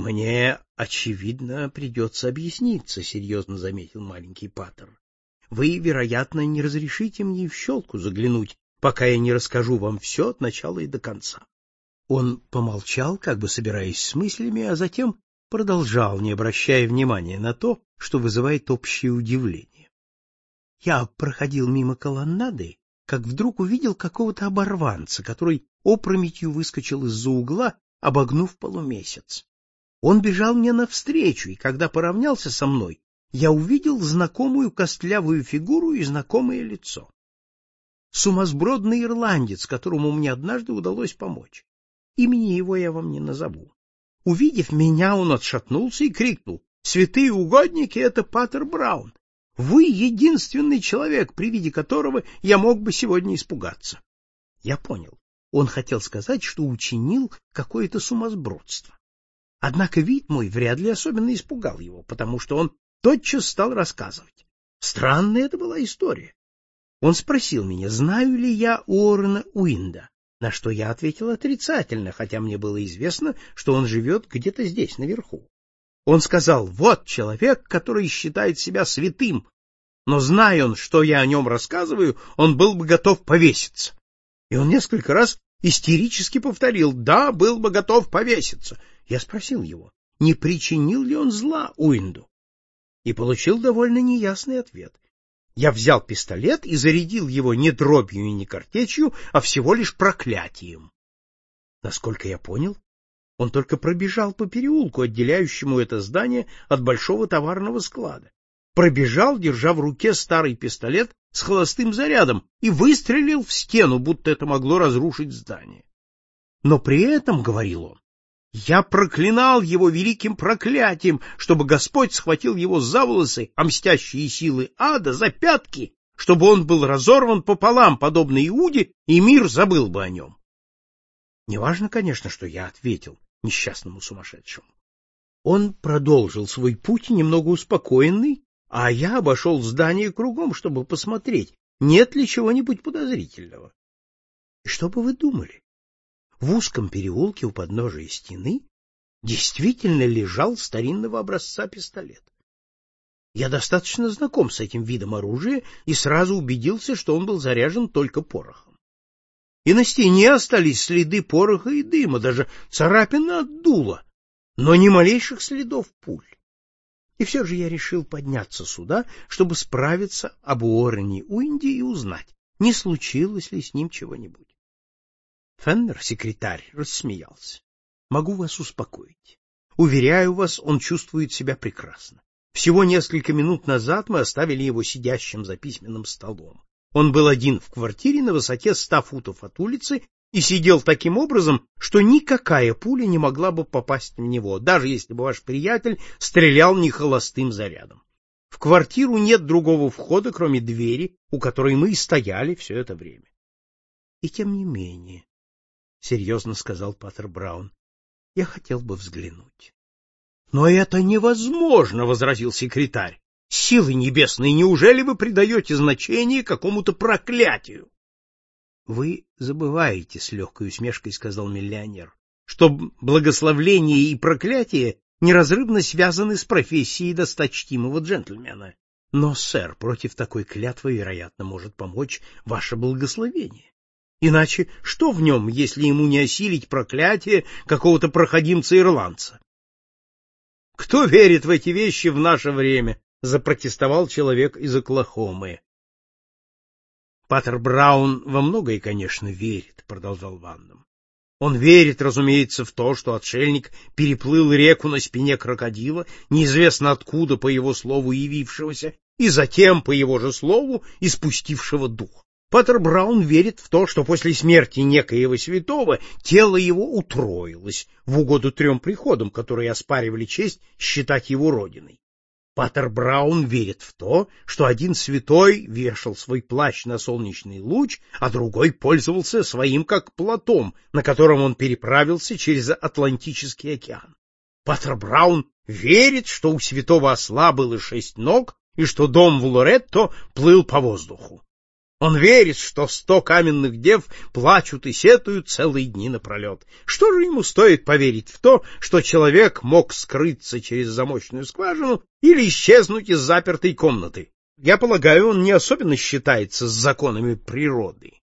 Мне, очевидно, придется объясниться, — серьезно заметил маленький паттер. Вы, вероятно, не разрешите мне в щелку заглянуть, пока я не расскажу вам все от начала и до конца. Он помолчал, как бы собираясь с мыслями, а затем продолжал, не обращая внимания на то, что вызывает общее удивление. Я проходил мимо колоннады, как вдруг увидел какого-то оборванца, который опрометью выскочил из-за угла, обогнув полумесяц. Он бежал мне навстречу, и когда поравнялся со мной, я увидел знакомую костлявую фигуру и знакомое лицо. Сумасбродный ирландец, которому мне однажды удалось помочь. Имени его я вам не назову. Увидев меня, он отшатнулся и крикнул: «Святые угодники, это паттер Браун! Вы единственный человек, при виде которого я мог бы сегодня испугаться». Я понял. Он хотел сказать, что учинил какое-то сумасбродство. Однако вид мой вряд ли особенно испугал его, потому что он тотчас стал рассказывать. Странная это была история. Он спросил меня, знаю ли я Уоррена Уинда, на что я ответил отрицательно, хотя мне было известно, что он живет где-то здесь, наверху. Он сказал: вот человек, который считает себя святым, но, зная он, что я о нем рассказываю, он был бы готов повеситься. И он несколько раз истерически повторил: да, был бы готов повеситься. Я спросил его, не причинил ли он зла Уинду, и получил довольно неясный ответ. Я взял пистолет и зарядил его не дробью и не картечью, а всего лишь проклятием. Насколько я понял, он только пробежал по переулку, отделяющему это здание от большого товарного склада. Пробежал, держа в руке старый пистолет с холостым зарядом, и выстрелил в стену, будто это могло разрушить здание. Но при этом, — говорил он, — я проклинал его великим проклятием, чтобы Господь схватил его за волосы, а мстящие силы ада за пятки, чтобы он был разорван пополам, подобно Иуде, и мир забыл бы о нем. Неважно, конечно, что я ответил несчастному сумасшедшему. Он продолжил свой путь немного успокоенный, а я обошел здание кругом, чтобы посмотреть, нет ли чего-нибудь подозрительного. И что бы вы думали? В узком переулке у подножия стены действительно лежал старинного образца пистолет. Я достаточно знаком с этим видом оружия и сразу убедился, что он был заряжен только порохом. И на стене остались следы пороха и дыма, даже царапины от дула, но ни малейших следов пуль. И все же я решил подняться сюда, чтобы справиться об Уоррене Уинде и узнать, не случилось ли с ним чего-нибудь. Феннер, секретарь, рассмеялся. Могу вас успокоить. Уверяю вас, он чувствует себя прекрасно. Всего несколько минут назад мы оставили его сидящим за письменным столом. Он был один в квартире на высоте 100 футов от улицы и сидел таким образом, что никакая пуля не могла бы попасть в него, даже если бы ваш приятель стрелял не холостым зарядом. В квартиру нет другого входа, кроме двери, у которой мы и стояли все это время. И тем не менее, — серьезно сказал паттер Браун, — я хотел бы взглянуть. — Но это невозможно, — возразил секретарь. — Силы небесные, неужели вы придаете значение какому-то проклятию? — Вы забываете, — с легкой усмешкой сказал миллионер, — что благословление и проклятие неразрывно связаны с профессией досточтимого джентльмена. Но, сэр, против такой клятвы, вероятно, может помочь ваше благословение. Иначе что в нем, если ему не осилить проклятие какого-то проходимца-ирландца? — Кто верит в эти вещи в наше время? — запротестовал человек из Оклахомы. — Паттер Браун во многое, конечно, верит, — продолжал Вандам. Он верит, разумеется, в то, что отшельник переплыл реку на спине крокодила, неизвестно откуда, по его слову, явившегося, и затем, по его же слову, испустившего дух. Паттер Браун верит в то, что после смерти некоего святого тело его утроилось в угоду 3 приходам, которые оспаривали честь считать его родиной. Паттер Браун верит в то, что один святой вешал свой плащ на солнечный луч, а другой пользовался своим как плотом, на котором он переправился через Атлантический океан. Паттер Браун верит, что у святого осла было 6 ног и что дом в Лоретто плыл по воздуху. Он верит, что 100 каменных дев плачут и сетуют целые дни напролет. Что же ему стоит поверить в то, что человек мог скрыться через замочную скважину или исчезнуть из запертой комнаты? Я полагаю, он не особенно считается с законами природы.